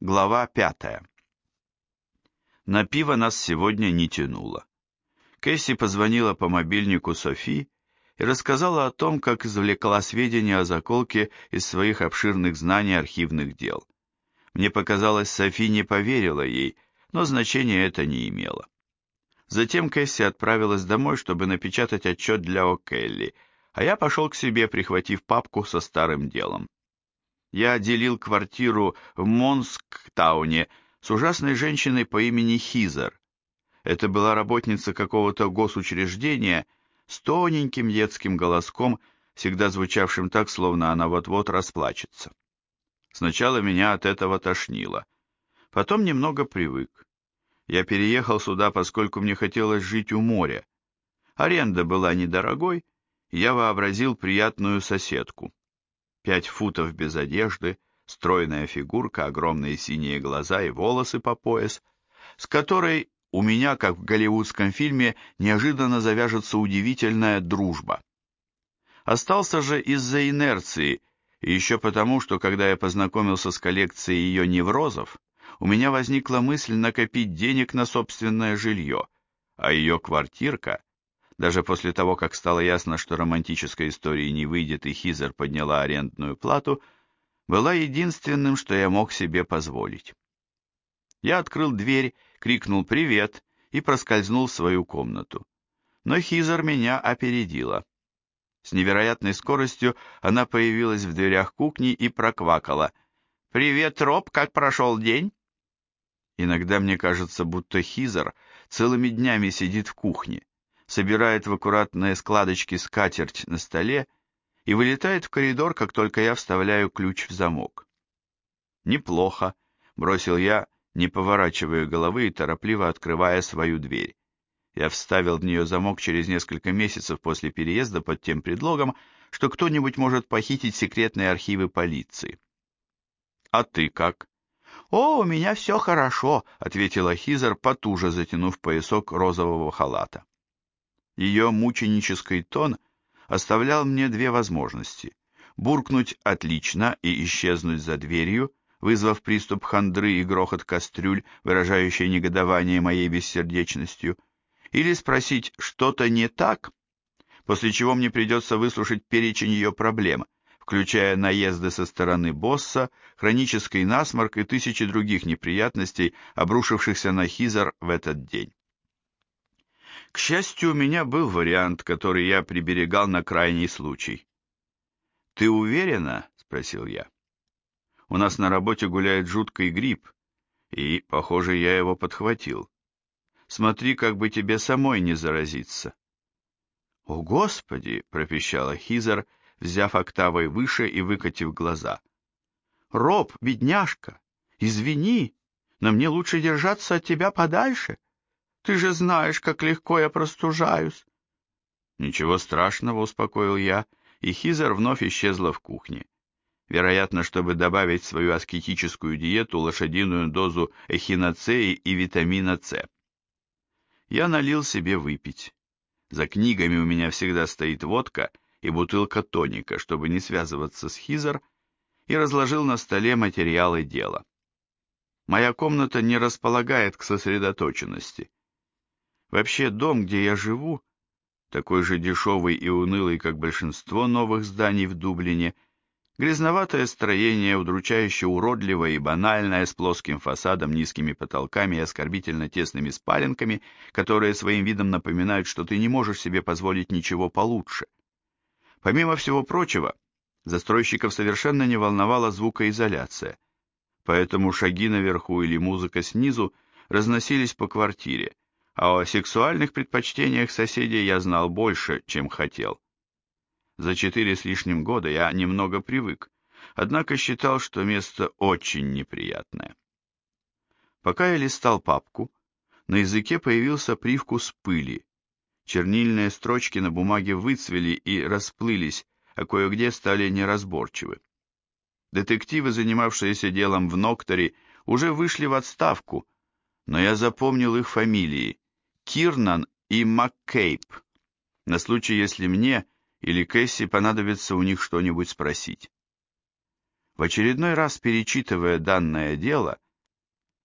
Глава 5. На пиво нас сегодня не тянуло. Кэсси позвонила по мобильнику Софи и рассказала о том, как извлекла сведения о заколке из своих обширных знаний архивных дел. Мне показалось, Софи не поверила ей, но значения это не имело. Затем Кэсси отправилась домой, чтобы напечатать отчет для О'Келли, а я пошел к себе, прихватив папку со старым делом. Я делил квартиру в Монсктауне с ужасной женщиной по имени Хизер. Это была работница какого-то госучреждения с тоненьким детским голоском, всегда звучавшим так, словно она вот-вот расплачется. Сначала меня от этого тошнило, потом немного привык. Я переехал сюда, поскольку мне хотелось жить у моря. Аренда была недорогой, и я вообразил приятную соседку. 5 футов без одежды, стройная фигурка, огромные синие глаза и волосы по пояс, с которой у меня, как в голливудском фильме, неожиданно завяжется удивительная дружба. Остался же из-за инерции, и еще потому, что когда я познакомился с коллекцией ее неврозов, у меня возникла мысль накопить денег на собственное жилье, а ее квартирка, даже после того, как стало ясно, что романтической истории не выйдет и Хизер подняла арендную плату, была единственным, что я мог себе позволить. Я открыл дверь, крикнул «Привет!» и проскользнул в свою комнату. Но Хизер меня опередила. С невероятной скоростью она появилась в дверях кухни и проквакала: «Привет, Роб, как прошел день?» Иногда мне кажется, будто Хизер целыми днями сидит в кухне, собирает в аккуратные складочки скатерть на столе и вылетает в коридор, как только я вставляю ключ в замок. «Неплохо», — бросил я, не поворачивая головы и торопливо открывая свою дверь. Я вставил в нее замок через несколько месяцев после переезда под тем предлогом, что кто-нибудь может похитить секретные архивы полиции. «А ты как?» «О, у меня все хорошо», — ответила Хизер, потуже затянув поясок розового халата. Ее мученический тон оставлял мне две возможности: буркнуть «отлично» и исчезнуть за дверью, вызвав приступ хандры и грохот кастрюль, выражающий негодование моей бессердечностью, или спросить «что-то не так?», после чего мне придется выслушать перечень ее проблем, включая наезды со стороны босса, хронический насморк и тысячи других неприятностей, обрушившихся на Хизер в этот день. К счастью, у меня был вариант, который я приберегал на крайний случай. «Ты уверена?» — спросил я. «У нас на работе гуляет жуткий грипп, и, похоже, я его подхватил. Смотри, как бы тебе самой не заразиться». «О, Господи!» — пропищала Хизер, взяв октавой выше и выкатив глаза. «Роб, бедняжка, извини, но мне лучше держаться от тебя подальше. Ты же знаешь, как легко я простужаюсь». «Ничего страшного», — успокоил я, и Хизер вновь исчезла в кухне. Вероятно, чтобы добавить в свою аскетическую диету лошадиную дозу эхиноцеи и витамина С. Я налил себе выпить. За книгами у меня всегда стоит водка и бутылка тоника, чтобы не связываться с Хизер, и разложил на столе материалы дела. Моя комната не располагает к сосредоточенности. Вообще, дом, где я живу, такой же дешевый и унылый, как большинство новых зданий в Дублине, грязноватое строение, удручающе уродливое и банальное, с плоским фасадом, низкими потолками и оскорбительно тесными спаленками, которые своим видом напоминают, что ты не можешь себе позволить ничего получше. Помимо всего прочего, застройщиков совершенно не волновала звукоизоляция, поэтому шаги наверху или музыка снизу разносились по квартире, а о сексуальных предпочтениях соседей я знал больше, чем хотел. За 4 с лишним года я немного привык, однако считал, что место очень неприятное. Пока я листал папку, на языке появился привкус пыли. Чернильные строчки на бумаге выцвели и расплылись, а кое-где стали неразборчивы. Детективы, занимавшиеся делом в Нокторе, уже вышли в отставку, но я запомнил их фамилии — Кирнан и МакКейб, на случай, если мне или Кэсси понадобится у них что-нибудь спросить. В очередной раз перечитывая данное дело,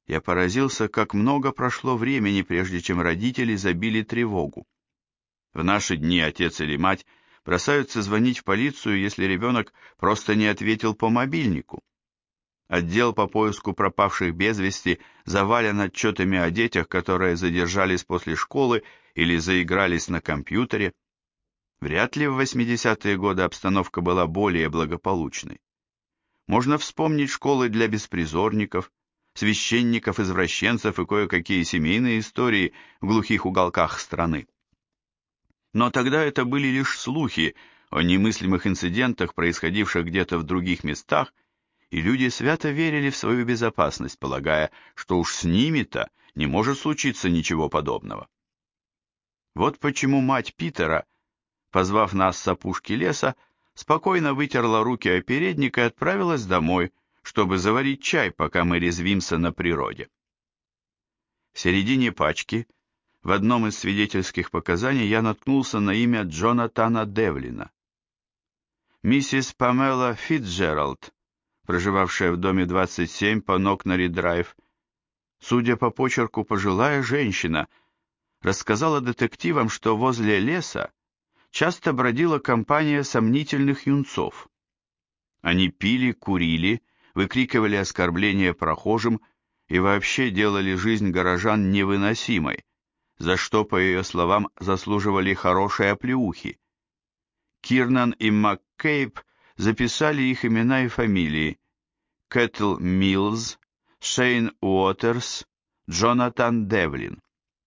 Я поразился, как много прошло времени, прежде чем родители забили тревогу. В наши дни отец или мать бросаются звонить в полицию, если ребенок просто не ответил по мобильнику. Отдел по поиску пропавших без вести завален отчетами о детях, которые задержались после школы или заигрались на компьютере. Вряд ли в 80-е годы обстановка была более благополучной. Можно вспомнить школы для беспризорников, священников-извращенцев и кое-какие семейные истории в глухих уголках страны. Но тогда это были лишь слухи о немыслимых инцидентах, происходивших где-то в других местах, и люди свято верили в свою безопасность, полагая, что уж с ними-то не может случиться ничего подобного. Вот почему мать Питера, позвав нас с опушки леса, спокойно вытерла руки о передник и отправилась домой, чтобы заварить чай, пока мы резвимся на природе. В середине пачки, в одном из свидетельских показаний, я наткнулся на имя Джонатана Девлина. Миссис Памела Фитцджеральд, проживавшая в доме 27 по Нокнари-драйв, судя по почерку, пожилая женщина, рассказала детективам, что возле леса часто бродила компания сомнительных юнцов. Они пили, курили, выкрикивали оскорбления прохожим и вообще делали жизнь горожан невыносимой, за что, по ее словам, заслуживали хорошие оплеухи. Кирнан и МакКейб записали их имена и фамилии: Кэтл Милз, Шейн Уотерс, Джонатан Девлин.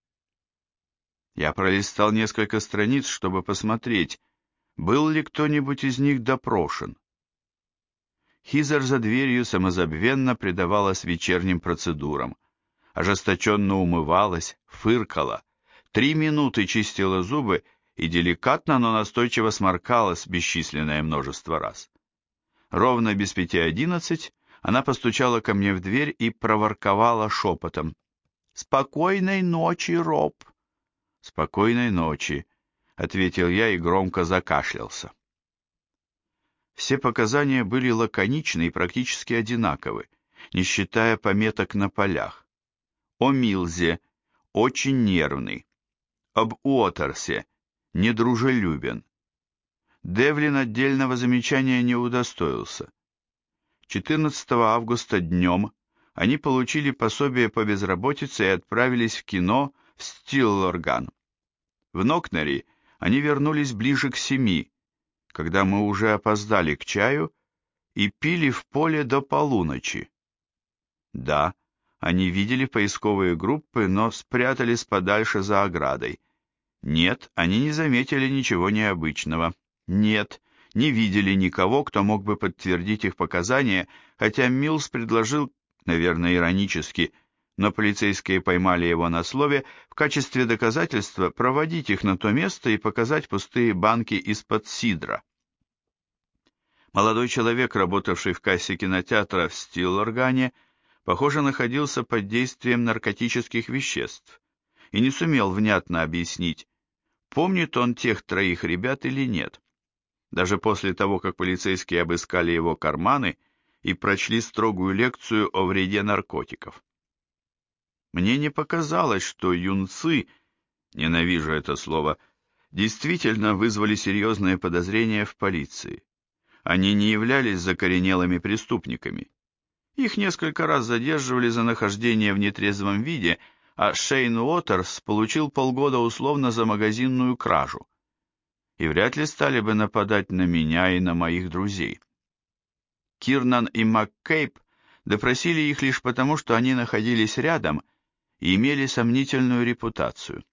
Я пролистал несколько страниц, чтобы посмотреть, был ли кто-нибудь из них допрошен. Хизер за дверью самозабвенно предавалась вечерним процедурам, ожесточенно умывалась, фыркала, 3 минуты чистила зубы и деликатно, но настойчиво сморкалась бесчисленное множество раз. Ровно без 5:11 она постучала ко мне в дверь и проворковала шепотом: «Спокойной ночи, Роб!» «Спокойной ночи», — ответил я и громко закашлялся. Все показания были лаконичны и практически одинаковы, не считая пометок на полях. О Милзе — очень нервный. Об Уотерсе — недружелюбен. Девлин отдельного замечания не удостоился. 14 августа днем они получили пособие по безработице и отправились в кино в Стиллорган. В Нокнари они вернулись ближе к 7, когда мы уже опоздали к чаю, и пили в поле до полуночи. Да, они видели поисковые группы, но спрятались подальше за оградой. Нет, они не заметили ничего необычного. Нет, не видели никого, кто мог бы подтвердить их показания, хотя Милс предложил, наверное, иронически, но полицейские поймали его на слове, в качестве доказательства проводить их на то место и показать пустые банки из-под сидра. Молодой человек, работавший в кассе кинотеатра в Стиллоргане, похоже, находился под действием наркотических веществ и не сумел внятно объяснить, помнит он тех 3 ребят или нет, даже после того, как полицейские обыскали его карманы и прочли строгую лекцию о вреде наркотиков. Мне не показалось, что юнцы, ненавижу это слово, действительно вызвали серьезные подозрения в полиции. Они не являлись закоренелыми преступниками. Их несколько раз задерживали за нахождение в нетрезвом виде, а Шейн Уотерс получил полгода условно за магазинную кражу. И вряд ли стали бы нападать на меня и на моих друзей. Кирнан и МакКейб допросили их лишь потому, что они находились рядом и имели сомнительную репутацию.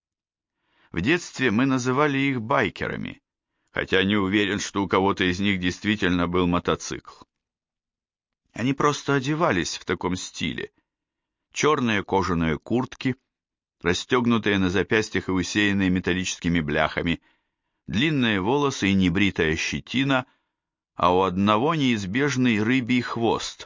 В детстве мы называли их байкерами, хотя не уверен, что у кого-то из них действительно был мотоцикл. Они просто одевались в таком стиле. Черные кожаные куртки, расстегнутые на запястьях и усеянные металлическими бляхами, длинные волосы и небритая щетина, а у одного неизбежный рыбий хвост.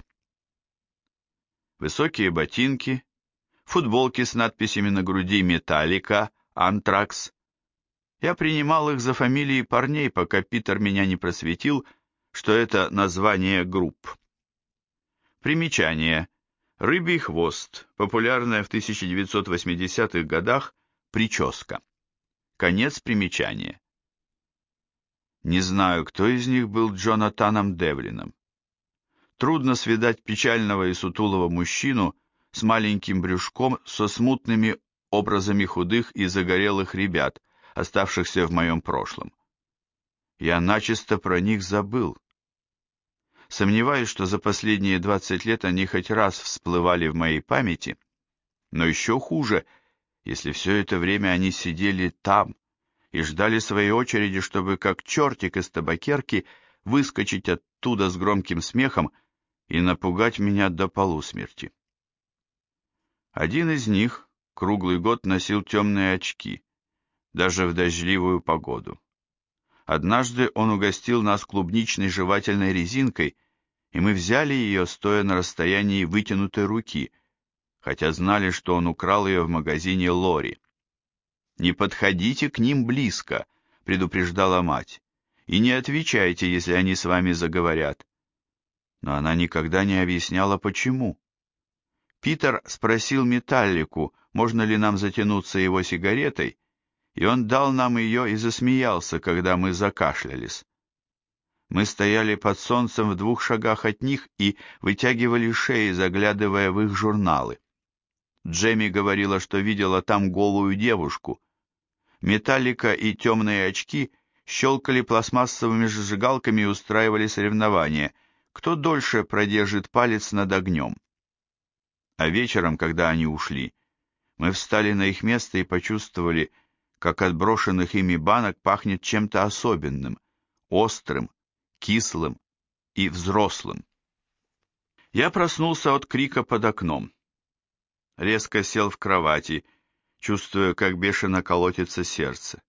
Высокие ботинки, футболки с надписями на груди «Металлика», «Антракс». Я принимал их за фамилии парней, пока Питер меня не просветил, что это название групп. Примечание. Рыбий хвост, популярная в 1980-х годах прическа. Конец примечания. Не знаю, кто из них был Джонатаном Девлином. Трудно свидать печального и сутулого мужчину с маленьким брюшком со смутными образами худых и загорелых ребят, оставшихся в моем прошлом. Я начисто про них забыл. Сомневаюсь, что за последние 20 лет они хоть раз всплывали в моей памяти, но еще хуже, если все это время они сидели там и ждали своей очереди, чтобы как чертик из табакерки выскочить оттуда с громким смехом и напугать меня до полусмерти. Один из них круглый год носил темные очки, даже в дождливую погоду. Однажды он угостил нас клубничной жевательной резинкой, и мы взяли ее, стоя на расстоянии вытянутой руки, хотя знали, что он украл ее в магазине Лори. «Не подходите к ним близко», — предупреждала мать, «и не отвечайте, если они с вами заговорят». Но она никогда не объясняла, почему. Питер спросил Металлику, можно ли нам затянуться его сигаретой, и он дал нам ее и засмеялся, когда мы закашлялись. Мы стояли под солнцем в 2 шагах от них и вытягивали шеи, заглядывая в их журналы. Джемми говорила, что видела там голую девушку. Металлика и темные очки щелкали пластмассовыми зажигалками и устраивали соревнования, кто дольше продержит палец над огнем. А вечером, когда они ушли, мы встали на их место и почувствовали, как от брошенных ими банок пахнет чем-то особенным, острым, кислым и взрослым. Я проснулся от крика под окном. Резко сел в кровати, чувствуя, как бешено колотится сердце.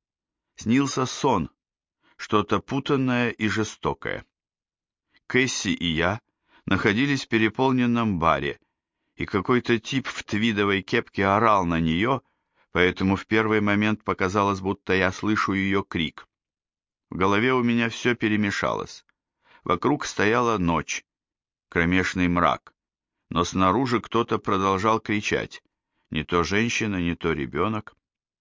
Снился сон, что-то путанное и жестокое. Кэсси и я находились в переполненном баре, и какой-то тип в твидовой кепке орал на нее, поэтому в первый момент показалось, будто я слышу ее крик. В голове у меня все перемешалось. Вокруг стояла ночь, кромешный мрак, но снаружи кто-то продолжал кричать, не то женщина, не то ребенок.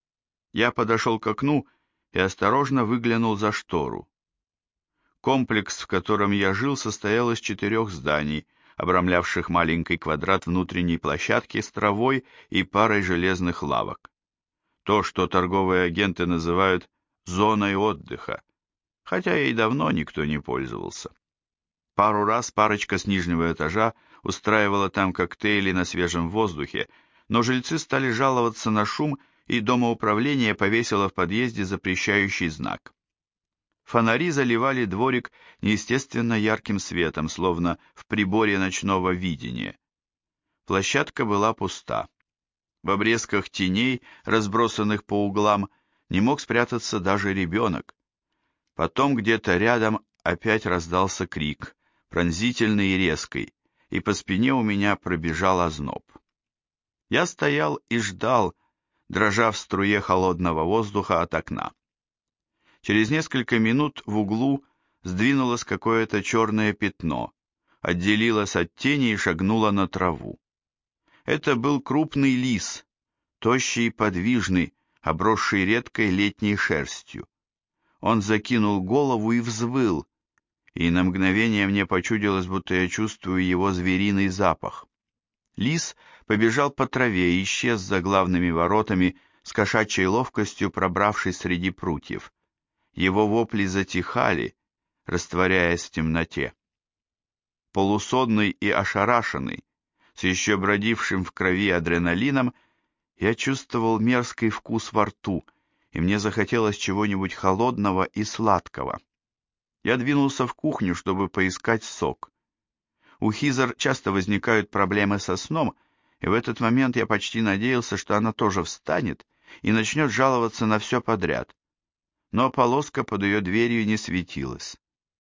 Я подошел к окну и осторожно выглянул за штору. Комплекс, в котором я жил, состоял из 4 зданий, обрамлявших маленький квадрат внутренней площадки с травой и парой железных лавок. То, что торговые агенты называют «зоной отдыха», хотя ей давно никто не пользовался. Пару раз парочка с нижнего этажа устраивала там коктейли на свежем воздухе, но жильцы стали жаловаться на шум, и домоуправление повесило в подъезде запрещающий знак. Фонари заливали дворик неестественно ярким светом, словно в приборе ночного видения. Площадка была пуста. В обрезках теней, разбросанных по углам, не мог спрятаться даже ребенок. Потом где-то рядом опять раздался крик, пронзительный и резкий, и по спине у меня пробежал озноб. Я стоял и ждал, дрожа в струе холодного воздуха от окна. Через несколько минут в углу сдвинулось какое-то черное пятно, отделилось от тени и шагнуло на траву. Это был крупный лис, тощий и подвижный, обросший редкой летней шерстью. Он закинул голову и взвыл, и на мгновение мне почудилось, будто я чувствую его звериный запах. Лис побежал по траве и исчез за главными воротами, с кошачьей ловкостью пробравшись среди прутьев. Его вопли затихали, растворяясь в темноте. Полусонный и ошарашенный, с еще бродившим в крови адреналином, я чувствовал мерзкий вкус во рту, и мне захотелось чего-нибудь холодного и сладкого. Я двинулся в кухню, чтобы поискать сок. У Хизер часто возникают проблемы со сном, и в этот момент я почти надеялся, что она тоже встанет и начнет жаловаться на все подряд. Но полоска под ее дверью не светилась.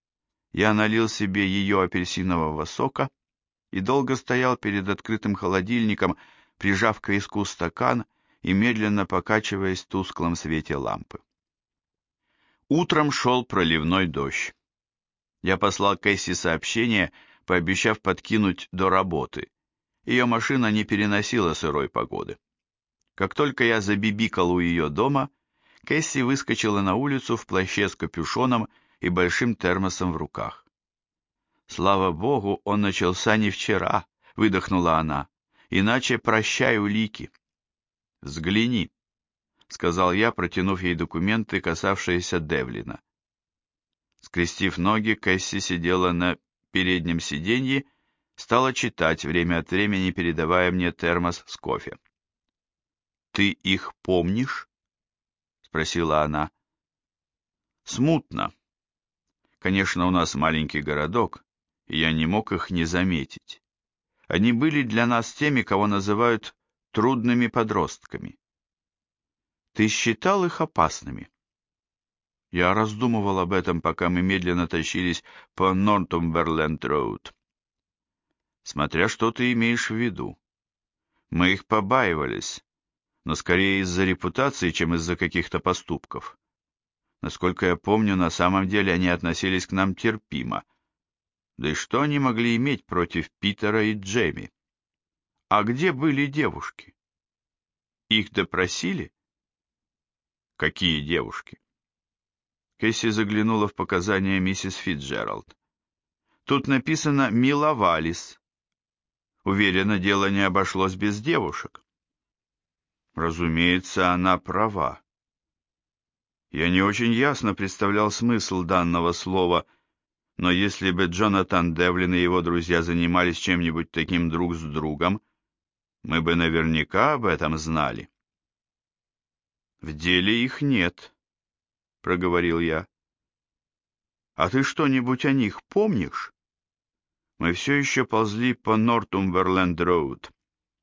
Я налил себе ее апельсинового сока и долго стоял перед открытым холодильником, прижав к виску стакан и медленно покачиваясь в тусклом свете лампы. Утром шел проливной дождь. Я послал Кэсси сообщение, пообещав подкинуть до работы, ее машина не переносила сырой погоды. Как только я забибикал у ее дома, Кэсси выскочила на улицу в плаще с капюшоном и большим термосом в руках. «Слава богу, он начался не вчера», — выдохнула она, — «иначе прощай улики». «Взгляни», — сказал я, протянув ей документы, касавшиеся Девлина. Скрестив ноги, Кэсси сидела на переднем сиденье, стала читать, время от времени передавая мне термос с кофе. «Ты их помнишь?» — спросила она. «Смутно. Конечно, у нас маленький городок, и я не мог их не заметить. Они были для нас теми, кого называют трудными подростками. Ты считал их опасными?» Я раздумывал об этом, пока мы медленно тащились по Нортумберленд-роуд. Смотря что ты имеешь в виду. Мы их побаивались, но скорее из-за репутации, чем из-за каких-то поступков. Насколько я помню, на самом деле они относились к нам терпимо. Да и что они могли иметь против Питера и Джейми? А где были девушки? Их допросили? Какие девушки? Кэсси заглянула в показания миссис Фитджеральд. Тут написано «миловались». Уверена, дело не обошлось без девушек. Разумеется, она права. Я не очень ясно представлял смысл данного слова, но если бы Джонатан Девлин и его друзья занимались чем-нибудь таким друг с другом, мы бы наверняка об этом знали. «В деле их нет», — проговорил я. «А ты что-нибудь о них помнишь?» Мы все еще ползли по Нортумберленд-роуд.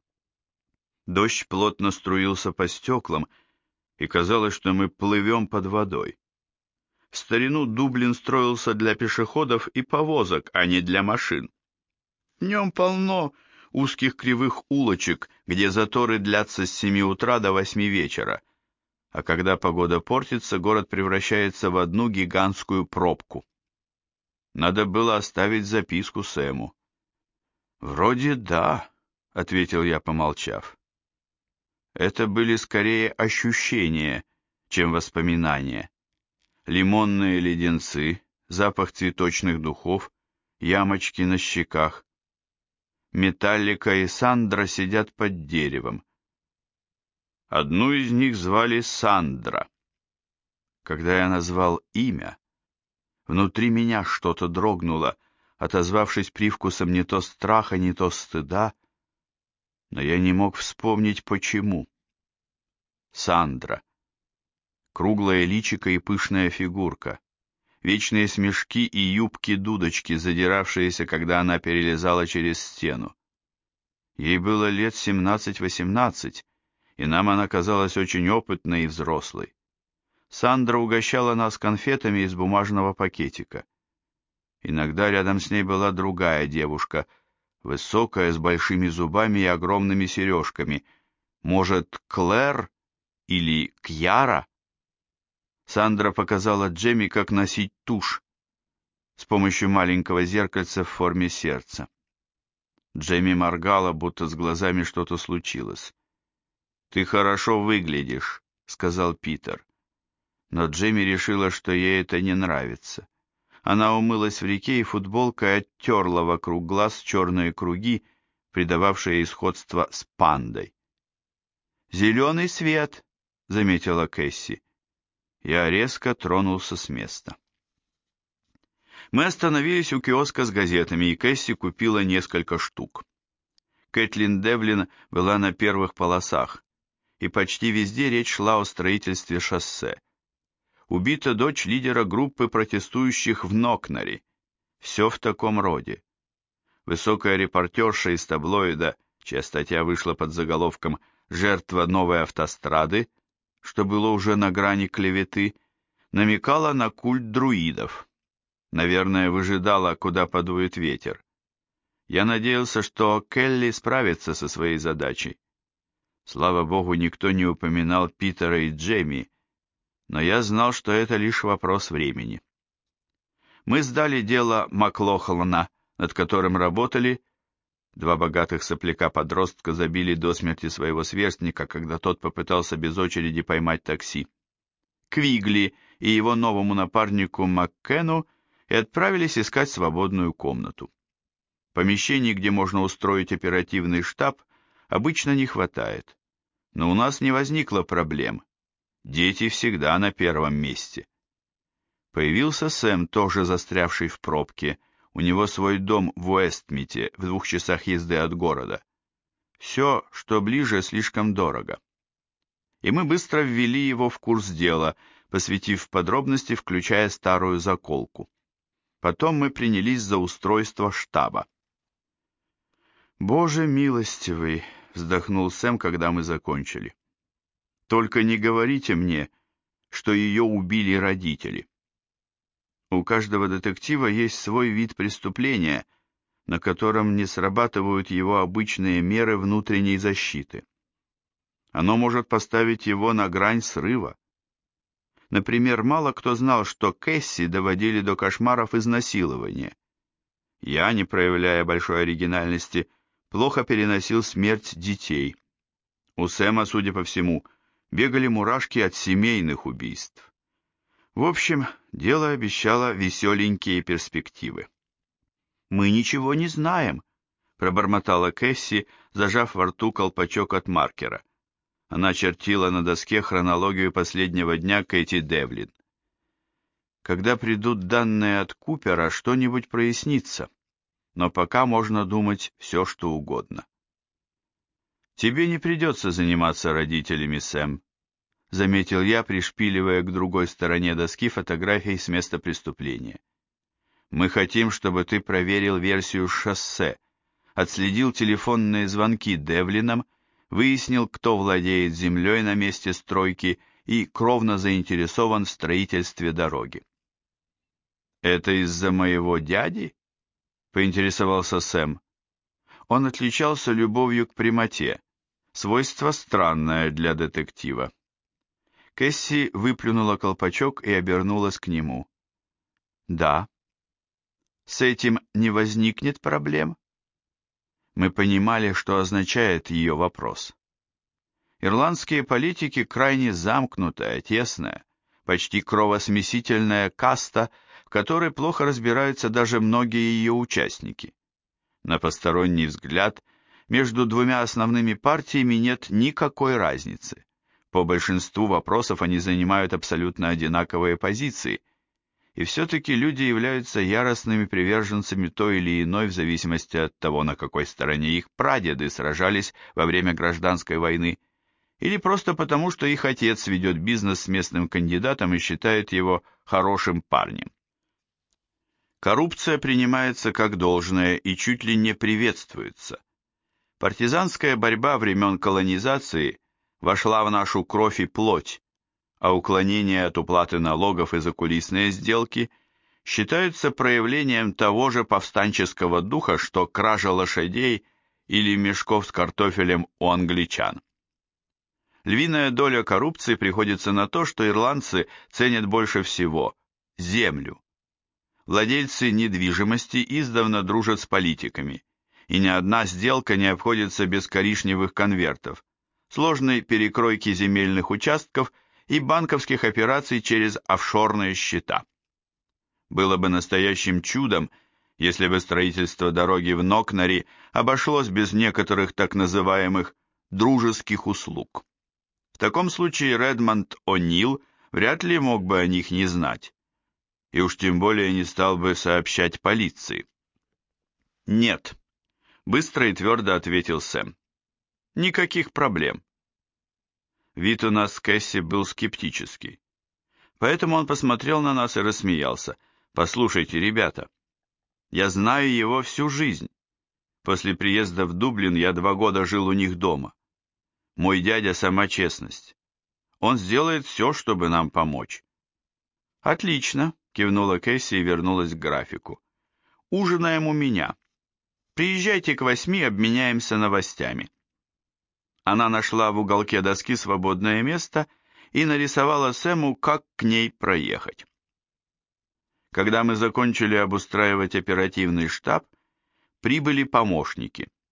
Дождь плотно струился по стеклам, и казалось, что мы плывем под водой. В старину Дублин строился для пешеходов и повозок, а не для машин. В нем полно узких кривых улочек, где заторы длятся с 7 утра до 8 вечера, а когда погода портится, город превращается в одну гигантскую пробку. Надо было оставить записку Сэму. «Вроде да», — ответил я, помолчав. Это были скорее ощущения, чем воспоминания. Лимонные леденцы, запах цветочных духов, ямочки на щеках. Металлика и Сандра сидят под деревом. Одну из них звали Сандра. Когда я назвал имя, внутри меня что-то дрогнуло, отозвавшись привкусом не то страха, не то стыда, но я не мог вспомнить, почему. Сандра. Круглое личико и пышная фигурка. Вечные смешки и юбки-дудочки, задиравшиеся, когда она перелезала через стену. Ей было лет 17-18, и нам она казалась очень опытной и взрослой. Сандра угощала нас конфетами из бумажного пакетика. Иногда рядом с ней была другая девушка, высокая, с большими зубами и огромными сережками. Может, Клэр или Кьяра? Сандра показала Джемми, как носить тушь с помощью маленького зеркальца в форме сердца. Джемми моргала, будто с глазами что-то случилось. «Ты хорошо выглядишь», — сказал Питер. Но Джемми решила, что ей это не нравится. Она умылась в реке, и футболка оттерла вокруг глаз черные круги, придававшие ей сходство с пандой. «Зеленый свет», — заметила Кэсси. Я резко тронулся с места. Мы остановились у киоска с газетами, и Кэсси купила несколько штук. Кэтлин Девлин была на первых полосах, и почти везде речь шла о строительстве шоссе. Убита дочь лидера группы протестующих в Нокнаре. Все в таком роде. Высокая репортерша из таблоида, чья статья вышла под заголовком «Жертва новой автострады», что было уже на грани клеветы, намекала на культ друидов. Наверное, выжидала, куда подует ветер. Я надеялся, что Келли справится со своей задачей. Слава богу, никто не упоминал Питера и Джейми, но я знал, что это лишь вопрос времени. Мы сдали дело Маклохлана, над которым работали, Два богатых сопляка-подростка забили до смерти своего сверстника, когда тот попытался без очереди поймать такси. Квигли и его новому напарнику Маккену и отправились искать свободную комнату. Помещений, где можно устроить оперативный штаб, обычно не хватает. Но у нас не возникло проблем. Дети всегда на первом месте. Появился Сэм, тоже застрявший в пробке. У него свой дом в Уэстмите, в 2 часах езды от города. Все, что ближе, слишком дорого. И мы быстро ввели его в курс дела, посвятив подробности, включая старую заколку. Потом мы принялись за устройство штаба. «Боже милостивый!» — вздохнул Сэм, когда мы закончили. «Только не говорите мне, что ее убили родители. У каждого детектива есть свой вид преступления, на котором не срабатывают его обычные меры внутренней защиты. Оно может поставить его на грань срыва. Например, мало кто знал, что Кэсси доводили до кошмаров изнасилования. Я, не проявляя большой оригинальности, плохо переносил смерть детей. У Сэма, судя по всему, бегали мурашки от семейных убийств. В общем, дело обещало веселенькие перспективы. «Мы ничего не знаем», — пробормотала Кэсси, зажав во рту колпачок от маркера. Она чертила на доске хронологию последнего дня Кэти Девлин. «Когда придут данные от Купера, что-нибудь прояснится, но пока можно думать все, что угодно». «Тебе не придется заниматься родителями, Сэм», — заметил я, пришпиливая к другой стороне доски фотографии с места преступления. «Мы хотим, чтобы ты проверил версию шоссе, отследил телефонные звонки Девлинам, выяснил, кто владеет землей на месте стройки и кровно заинтересован в строительстве дороги». «Это из-за моего дяди?» — поинтересовался Сэм. Он отличался любовью к прямоте, свойство странное для детектива. Кэсси выплюнула колпачок и обернулась к нему. «Да». «С этим не возникнет проблем?» Мы понимали, что означает ее вопрос. Ирландские политики крайне замкнутая, тесная, почти кровосмесительная каста, в которой плохо разбираются даже многие ее участники. На посторонний взгляд, между двумя основными партиями нет никакой разницы. По большинству вопросов они занимают абсолютно одинаковые позиции, и все-таки люди являются яростными приверженцами той или иной в зависимости от того, на какой стороне их прадеды сражались во время гражданской войны, или просто потому, что их отец ведет бизнес с местным кандидатом и считает его хорошим парнем. Коррупция принимается как должное и чуть ли не приветствуется. Партизанская борьба времен колонизации вошла в нашу кровь и плоть, а уклонение от уплаты налогов и закулисные сделки считаются проявлением того же повстанческого духа, что кража лошадей или мешков с картофелем у англичан. Львиная доля коррупции приходится на то, что ирландцы ценят больше всего – землю. Владельцы недвижимости издавна дружат с политиками, и ни одна сделка не обходится без коричневых конвертов, сложной перекройки земельных участков и банковских операций через офшорные счета. Было бы настоящим чудом, если бы строительство дороги в Нокнари обошлось без некоторых так называемых дружеских услуг. В таком случае Редмонд О'Нил вряд ли мог бы о них не знать, и уж тем более не стал бы сообщать полиции. «Нет», — быстро и твердо ответил Сэм. «Никаких проблем». Вид у нас с Кэсси был скептический. Поэтому он посмотрел на нас и рассмеялся. «Послушайте, ребята, я знаю его всю жизнь. После приезда в Дублин я 2 года жил у них дома. Мой дядя сама честность. Он сделает все, чтобы нам помочь». «Отлично», — кивнула Кэсси и вернулась к графику. «Ужинаем у меня. Приезжайте к 8, обменяемся новостями». Она нашла в уголке доски свободное место и нарисовала Сэму, как к ней проехать. Когда мы закончили обустраивать оперативный штаб, прибыли помощники.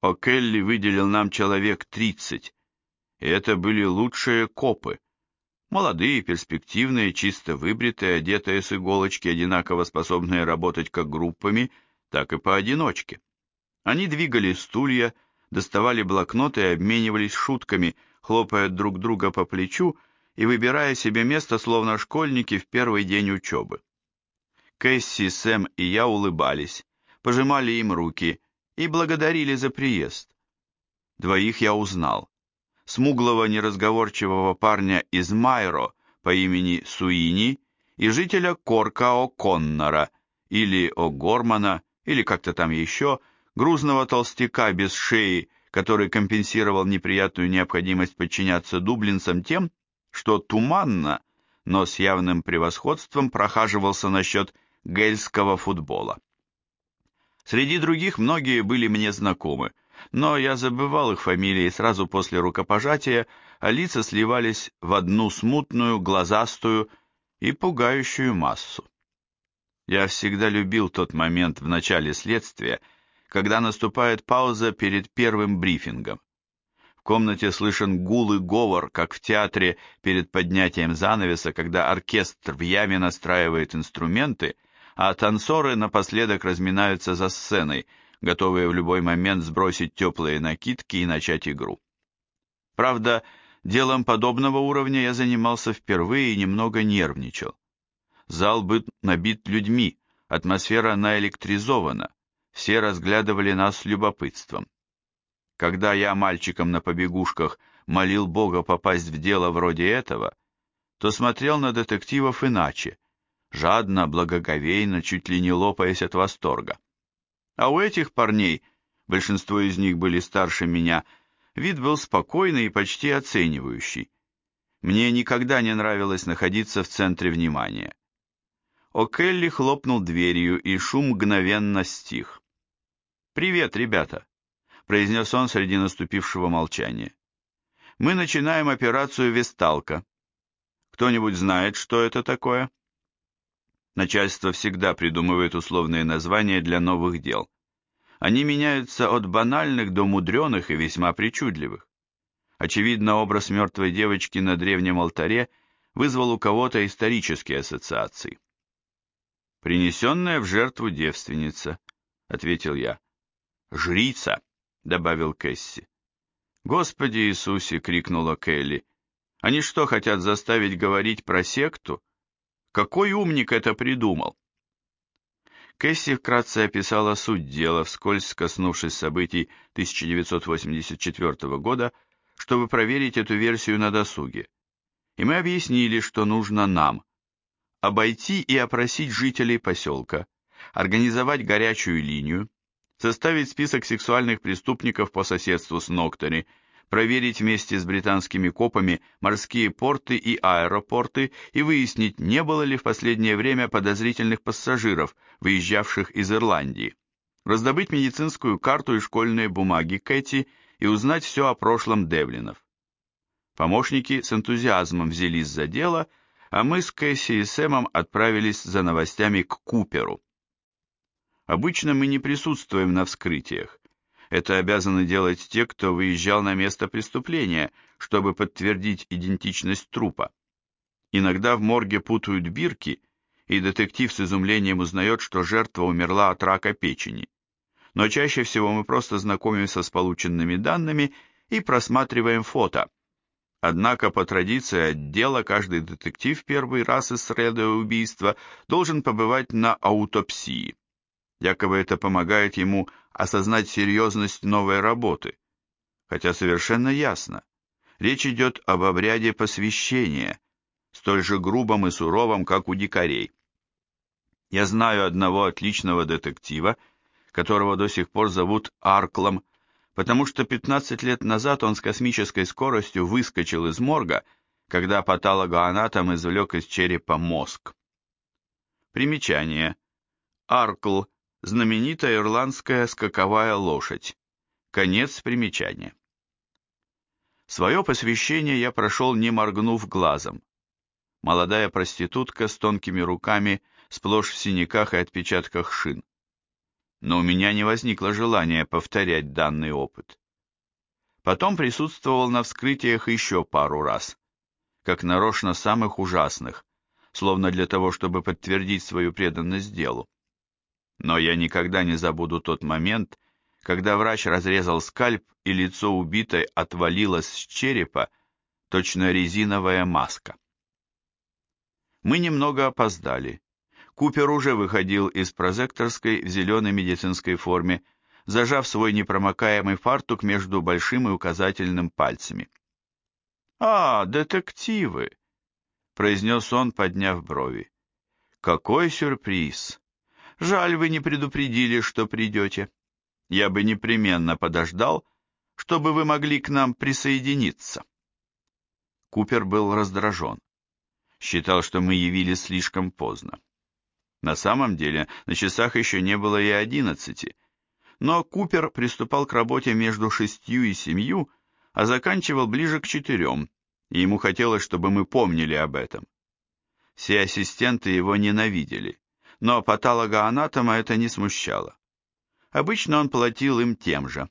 О'Келли выделил нам человек 30, и это были лучшие копы. Молодые, перспективные, чисто выбритые, одетые с иголочки, одинаково способные работать как группами, так и поодиночке. Они двигали стулья, доставали блокноты и обменивались шутками, хлопая друг друга по плечу и выбирая себе место, словно школьники в первый день учебы. Кэсси, Сэм и я улыбались, пожимали им руки и благодарили за приезд. Двоих я узнал. Смуглого неразговорчивого парня из Майро по имени Суини и жителя Корка О'Коннора, или О'Гормана, или как-то там еще, грузного толстяка без шеи, который компенсировал неприятную необходимость подчиняться дублинцам тем, что туманно, но с явным превосходством прохаживался насчет гельского футбола. Среди других многие были мне знакомы, но я забывал их фамилии сразу после рукопожатия, а лица сливались в одну смутную, глазастую и пугающую массу. Я всегда любил тот момент в начале следствия, когда наступает пауза перед первым брифингом. В комнате слышен гул и говор, как в театре перед поднятием занавеса, когда оркестр в яме настраивает инструменты, а танцоры напоследок разминаются за сценой, готовые в любой момент сбросить теплые накидки и начать игру. Правда, делом подобного уровня я занимался впервые и немного нервничал. Зал был набит людьми, атмосфера наэлектризована, все разглядывали нас с любопытством. Когда я мальчиком на побегушках молил Бога попасть в дело вроде этого, то смотрел на детективов иначе, жадно, благоговейно, чуть ли не лопаясь от восторга. А у этих парней, большинство из них были старше меня, вид был спокойный и почти оценивающий. Мне никогда не нравилось находиться в центре внимания. О'Келли хлопнул дверью, и шум мгновенно стих. «Привет, ребята!» — произнес он среди наступившего молчания. «Мы начинаем операцию «Весталка». Кто-нибудь знает, что это такое?» Начальство всегда придумывает условные названия для новых дел. Они меняются от банальных до мудреных и весьма причудливых. Очевидно, образ мертвой девочки на древнем алтаре вызвал у кого-то исторические ассоциации. «Принесенная в жертву девственница», — ответил я. «Жрица», — добавил Кэсси. «Господи Иисусе!» — крикнула Келли. «Они что, хотят заставить говорить про секту? Какой умник это придумал?» Кэсси вкратце описала суть дела, вскользь коснувшись событий 1984 года, чтобы проверить эту версию на досуге. И мы объяснили, что нужно нам обойти и опросить жителей поселка, организовать горячую линию, составить список сексуальных преступников по соседству с Ноктори, проверить вместе с британскими копами морские порты и аэропорты и выяснить, не было ли в последнее время подозрительных пассажиров, выезжавших из Ирландии, раздобыть медицинскую карту и школьные бумаги Кэти и узнать все о прошлом Девлинов. Помощники с энтузиазмом взялись за дело, а мы с Кэсси и Сэмом отправились за новостями к Куперу. Обычно мы не присутствуем на вскрытиях. Это обязаны делать те, кто выезжал на место преступления, чтобы подтвердить идентичность трупа. Иногда в морге путают бирки, и детектив с изумлением узнает, что жертва умерла от рака печени. Но чаще всего мы просто знакомимся с полученными данными и просматриваем фото. Однако по традиции отдела каждый детектив первый раз исследуя убийство должен побывать на аутопсии. Якобы это помогает ему осознать серьезность новой работы. Хотя совершенно ясно, речь идет об обряде посвящения, столь же грубом и суровом, как у дикарей. Я знаю одного отличного детектива, которого до сих пор зовут Арклом, потому что 15 лет назад он с космической скоростью выскочил из морга, когда патологоанатом извлек из черепа мозг. Примечание. Аркл – знаменитая ирландская скаковая лошадь. Конец примечания. Свое посвящение я прошел, не моргнув глазом. Молодая проститутка с тонкими руками, сплошь в синяках и отпечатках шин. но у меня не возникло желания повторять данный опыт. Потом присутствовал на вскрытиях еще пару раз, как нарочно самых ужасных, словно для того, чтобы подтвердить свою преданность делу. Но я никогда не забуду тот момент, когда врач разрезал скальп, и лицо убитой отвалилось с черепа, точно резиновая маска. Мы немного опоздали. Купер уже выходил из прозекторской в зеленой медицинской форме, зажав свой непромокаемый фартук между большим и указательным пальцами. «А, детективы!» — произнес он, подняв брови. «Какой сюрприз! Жаль, вы не предупредили, что придете. Я бы непременно подождал, чтобы вы могли к нам присоединиться». Купер был раздражен. Считал, что мы явились слишком поздно. На самом деле, на часах еще не было и 11, но Купер приступал к работе между 6 и 7, а заканчивал ближе к 4, и ему хотелось, чтобы мы помнили об этом. Все ассистенты его ненавидели, но патологоанатома это не смущало. Обычно он платил им тем же.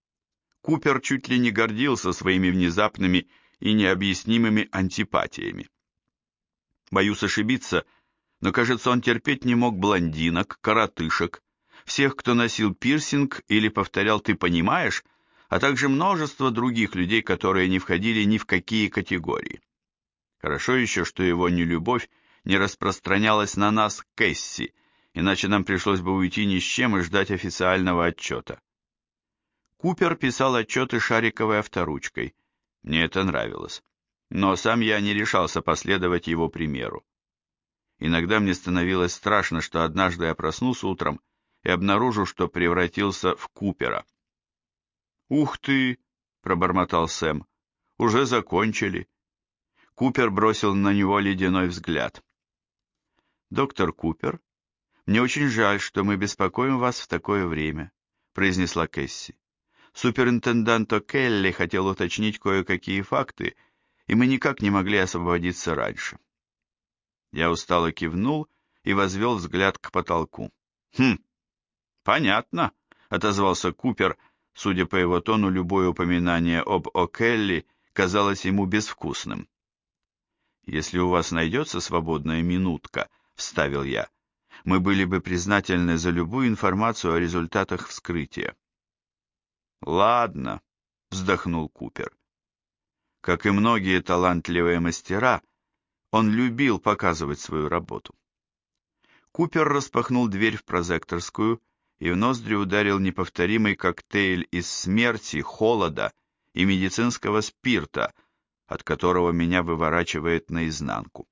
Купер чуть ли не гордился своими внезапными и необъяснимыми антипатиями. Боюсь ошибиться, но, кажется, он терпеть не мог блондинок, коротышек, всех, кто носил пирсинг или повторял «ты понимаешь», а также множество других людей, которые не входили ни в какие категории. Хорошо еще, что его нелюбовь не распространялась на нас, Кэсси, иначе нам пришлось бы уйти ни с чем и ждать официального отчета. Купер писал отчеты шариковой авторучкой. Мне это нравилось. Но сам я не решался последовать его примеру. Иногда мне становилось страшно, что однажды я проснусь утром и обнаружу, что превратился в Купера. «Ух ты!» — пробормотал Сэм. «Уже закончили». Купер бросил на него ледяной взгляд. «Доктор Купер, мне очень жаль, что мы беспокоим вас в такое время», — произнесла Кэсси. «Суперинтендант О'Келли хотел уточнить кое-какие факты, и мы никак не могли освободиться раньше». Я устало кивнул и возвел взгляд к потолку. «Хм, понятно», — отозвался Купер. Судя по его тону, любое упоминание об О'Келли казалось ему безвкусным. «Если у вас найдется свободная минутка», — вставил я, — «мы были бы признательны за любую информацию о результатах вскрытия». «Ладно», — вздохнул Купер. Как и многие талантливые мастера, он любил показывать свою работу. Купер распахнул дверь в прозекторскую, и в ноздри ударил неповторимый коктейль из смерти, холода и медицинского спирта, от которого меня выворачивает наизнанку.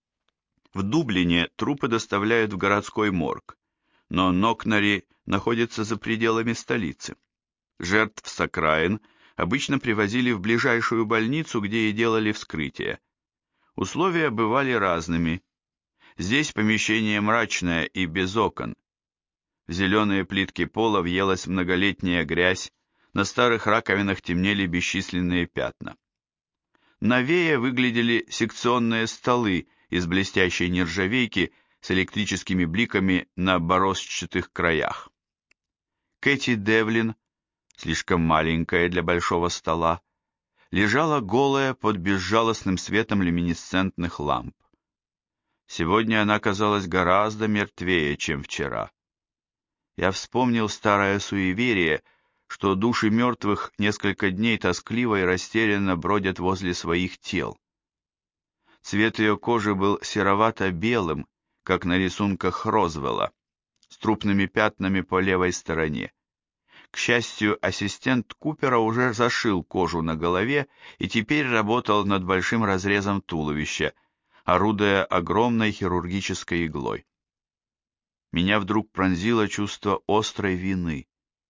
В Дублине трупы доставляют в городской морг, но Нокнари находится за пределами столицы. Жертв с окраин обычно привозили в ближайшую больницу, где и делали вскрытие. Условия бывали разными. Здесь помещение мрачное и без окон. В зеленые плитки пола въелась многолетняя грязь, на старых раковинах темнели бесчисленные пятна. Новее выглядели секционные столы из блестящей нержавейки с электрическими бликами на бороздчатых краях. Кэти Девлин, слишком маленькая для большого стола, лежала голая под безжалостным светом люминесцентных ламп. Сегодня она казалась гораздо мертвее, чем вчера. Я вспомнил старое суеверие, что души мертвых несколько дней тоскливо и растерянно бродят возле своих тел. Цвет ее кожи был серовато-белым, как на рисунках Розвелла, с трупными пятнами по левой стороне. К счастью, ассистент Купера уже зашил кожу на голове и теперь работал над большим разрезом туловища, орудуя огромной хирургической иглой. Меня вдруг пронзило чувство острой вины.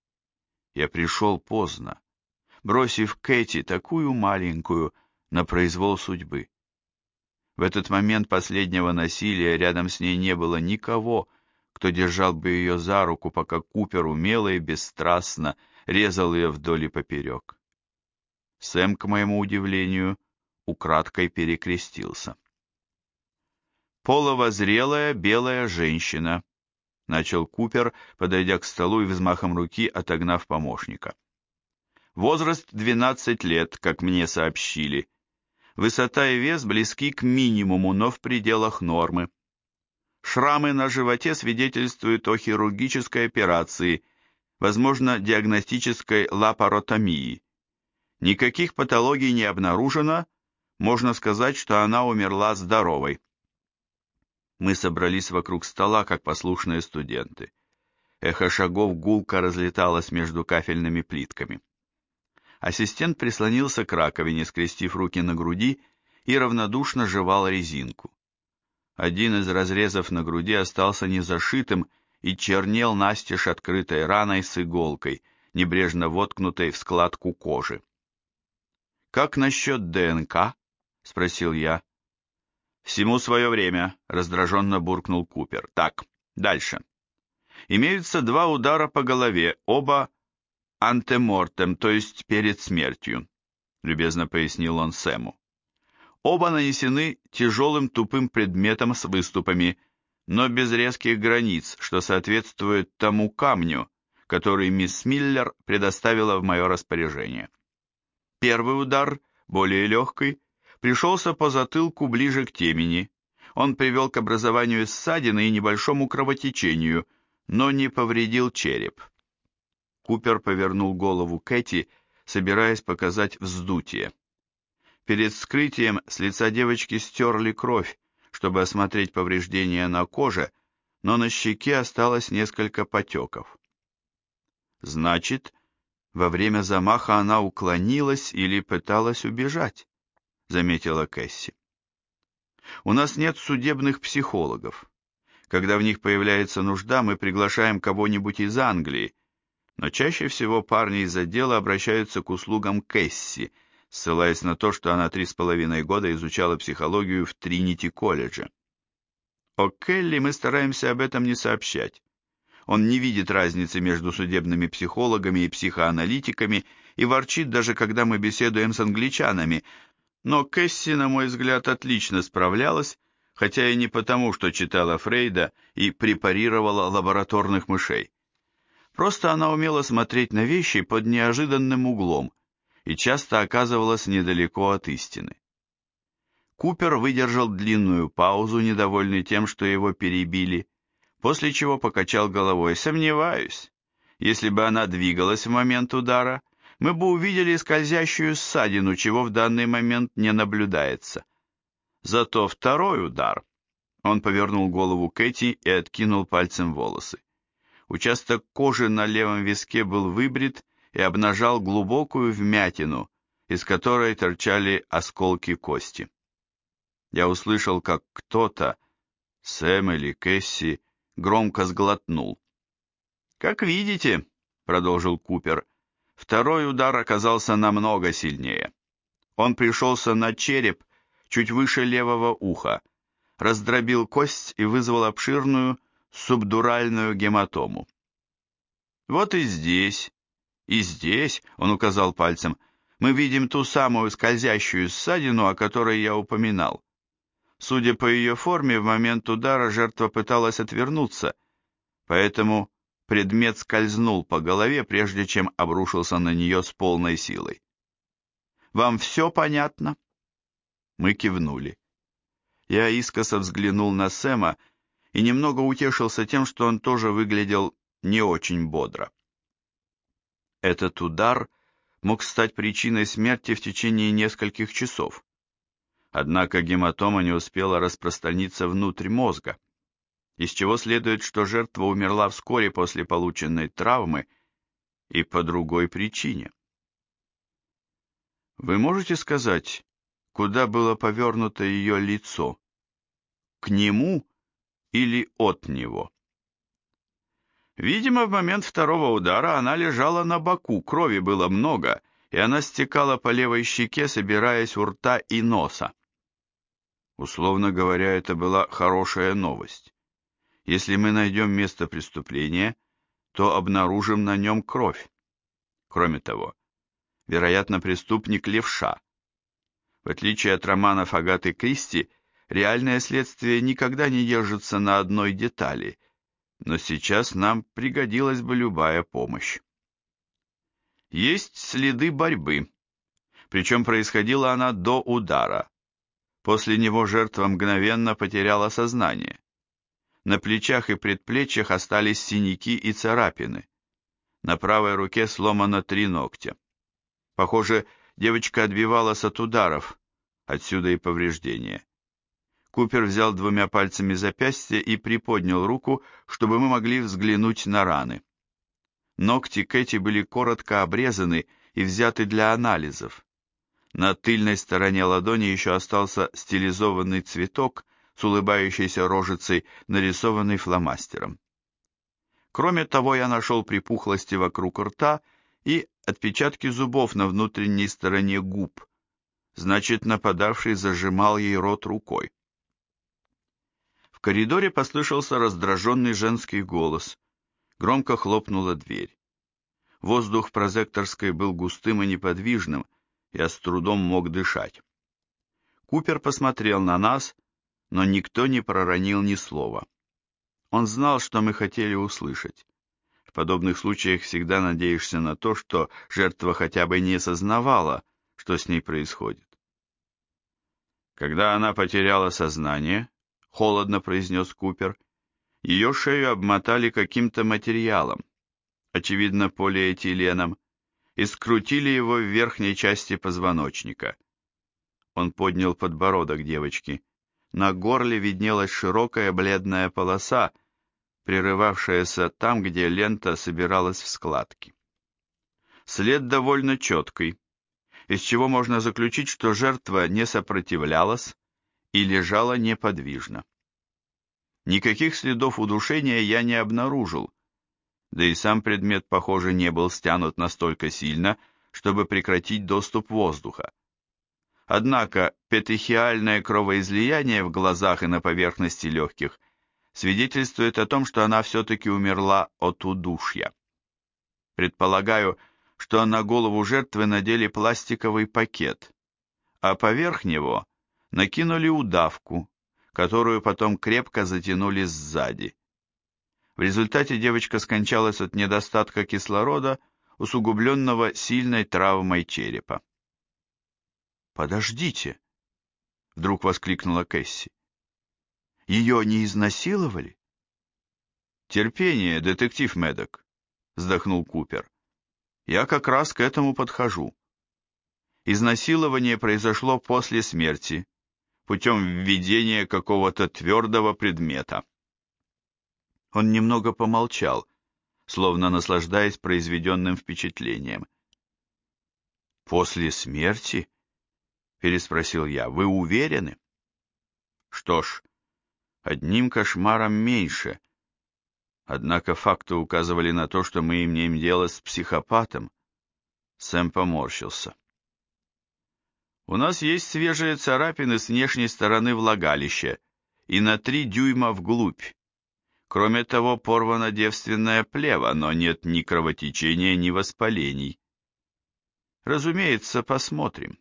Я пришел поздно, бросив Кэти, такую маленькую, на произвол судьбы. В этот момент последнего насилия рядом с ней не было никого, кто держал бы ее за руку, пока Купер умело и бесстрастно резал ее вдоль и поперек. Сэм, к моему удивлению, украдкой перекрестился. Половозрелая белая женщина, начал Купер, подойдя к столу и взмахом руки отогнав помощника. Возраст 12 лет, как мне сообщили. Высота и вес близки к минимуму, но в пределах нормы. Шрамы на животе свидетельствуют о хирургической операции, возможно, диагностической лапаротомии. Никаких патологий не обнаружено, можно сказать, что она умерла здоровой. Мы собрались вокруг стола, как послушные студенты. Эхо шагов гулко разлеталось между кафельными плитками. Ассистент прислонился к раковине, скрестив руки на груди, и равнодушно жевал резинку. Один из разрезов на груди остался незашитым и чернел настежь открытой раной с иголкой, небрежно воткнутой в складку кожи. «Как насчет ДНК?» — спросил я. «Всему свое время», — раздраженно буркнул Купер. «Так, дальше. Имеются 2 удара по голове, оба антемортем, то есть перед смертью», — любезно пояснил он Сэму. «Оба нанесены тяжелым тупым предметом с выступами, но без резких границ, что соответствует тому камню, который мисс Миллер предоставила в мое распоряжение. Первый удар, более легкий, пришелся по затылку ближе к темени. Он привел к образованию ссадины и небольшому кровотечению, но не повредил череп». Купер повернул голову Кэти, собираясь показать вздутие. Перед вскрытием с лица девочки стерли кровь, чтобы осмотреть повреждения на коже, но на щеке осталось несколько потеков. «Значит, во время замаха она уклонилась или пыталась убежать», — заметила Кэсси. «У нас нет судебных психологов. Когда в них появляется нужда, мы приглашаем кого-нибудь из Англии, но чаще всего парни из отдела обращаются к услугам Кэсси, ссылаясь на то, что она 3,5 года изучала психологию в Тринити-колледже. О Келли мы стараемся об этом не сообщать. Он не видит разницы между судебными психологами и психоаналитиками и ворчит даже, когда мы беседуем с англичанами, но Кэсси, на мой взгляд, отлично справлялась, хотя и не потому, что читала Фрейда и препарировала лабораторных мышей. Просто она умела смотреть на вещи под неожиданным углом и часто оказывалась недалеко от истины. Купер выдержал длинную паузу, недовольный тем, что его перебили, после чего покачал головой. «Сомневаюсь. Если бы она двигалась в момент удара, мы бы увидели скользящую ссадину, чего в данный момент не наблюдается. Зато второй удар...» Он повернул голову Кэти и откинул пальцем волосы. Участок кожи на левом виске был выбрит и обнажал глубокую вмятину, из которой торчали осколки кости. Я услышал, как кто-то, Сэм или Кэсси, громко сглотнул. «Как видите», — продолжил Купер, — «второй удар оказался намного сильнее. Он пришелся на череп чуть выше левого уха, раздробил кость и вызвал обширную субдуральную гематому. Вот и здесь, он указал пальцем, мы видим ту самую скользящую ссадину, о которой я упоминал. Судя по ее форме, в момент удара жертва пыталась отвернуться, поэтому предмет скользнул по голове, прежде чем обрушился на нее с полной силой. «Вам все понятно?» Мы кивнули. Я искоса взглянул на Сэма и немного утешился тем, что он тоже выглядел не очень бодро. Этот удар мог стать причиной смерти в течение нескольких часов. Однако гематома не успела распространиться внутрь мозга, из чего следует, что жертва умерла вскоре после полученной травмы и по другой причине. Вы можете сказать, куда было повернуто ее лицо? К нему или от него? Видимо, в момент второго удара она лежала на боку, крови было много, и она стекала по левой щеке, собираясь у рта и носа. Условно говоря, это была хорошая новость. Если мы найдем место преступления, то обнаружим на нем кровь. Кроме того, вероятно, преступник левша. В отличие от романов Агаты Кристи, реальное следствие никогда не держится на одной детали, но сейчас нам пригодилась бы любая помощь. Есть следы борьбы, причем происходила она до удара. После него жертва мгновенно потеряла сознание. На плечах и предплечьях остались синяки и царапины. На правой руке сломано 3 ногтя. Похоже, девочка отбивалась от ударов, отсюда и повреждения. Купер взял 2 пальцами запястье и приподнял руку, чтобы мы могли взглянуть на раны. Ногти Кэти были коротко обрезаны и взяты для анализов. На тыльной стороне ладони еще остался стилизованный цветок с улыбающейся рожицей, нарисованный фломастером. Кроме того, я нашел припухлости вокруг рта и отпечатки зубов на внутренней стороне губ. Значит, нападавший зажимал ей рот рукой. В коридоре послышался раздраженный женский голос. Громко хлопнула дверь. Воздух в прозекторской был густым и неподвижным, я с трудом мог дышать. Купер посмотрел на нас, но никто не проронил ни слова. Он знал, что мы хотели услышать. В подобных случаях всегда надеешься на то, что жертва хотя бы не сознавала, что с ней происходит. Когда она потеряла сознание, холодно произнес Купер, ее шею обмотали каким-то материалом, очевидно полиэтиленом, и скрутили его в верхней части позвоночника. Он поднял подбородок девочки. На горле виднелась широкая бледная полоса, прерывавшаяся там, где лента собиралась в складки. След довольно четкий, из чего можно заключить, что жертва не сопротивлялась и лежала неподвижно. Никаких следов удушения я не обнаружил, да и сам предмет, похоже, не был стянут настолько сильно, чтобы прекратить доступ воздуха. Однако петехиальное кровоизлияние в глазах и на поверхности легких свидетельствует о том, что она все-таки умерла от удушья. Предполагаю, что на голову жертвы надели пластиковый пакет, а поверх него накинули удавку, которую потом крепко затянули сзади. В результате девочка скончалась от недостатка кислорода, усугубленного сильной травмой черепа. «Подождите!» — вдруг воскликнула Кэсси. «Ее не изнасиловали?» «Терпение, детектив Мэддок», — вздохнул Купер. «Я как раз к этому подхожу. Изнасилование произошло после смерти, путем введения какого-то твердого предмета». Он немного помолчал, словно наслаждаясь произведенным впечатлением. «После смерти?» — переспросил я. «Вы уверены?» «Что ж, одним кошмаром меньше. Однако факты указывали на то, что мы имеем дело с психопатом». Сэм поморщился. «У нас есть свежие царапины с внешней стороны влагалища и на 3 дюйма вглубь. Кроме того, порвана девственная плева, но нет ни кровотечения, ни воспалений. Разумеется, посмотрим».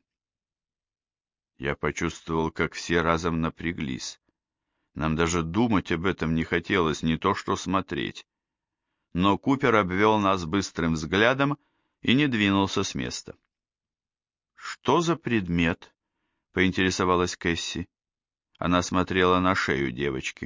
Я почувствовал, как все разом напряглись. Нам даже думать об этом не хотелось, не то что смотреть. Но Купер обвел нас быстрым взглядом и не двинулся с места. «Что за предмет?» — поинтересовалась Кэсси. Она смотрела на шею девочки.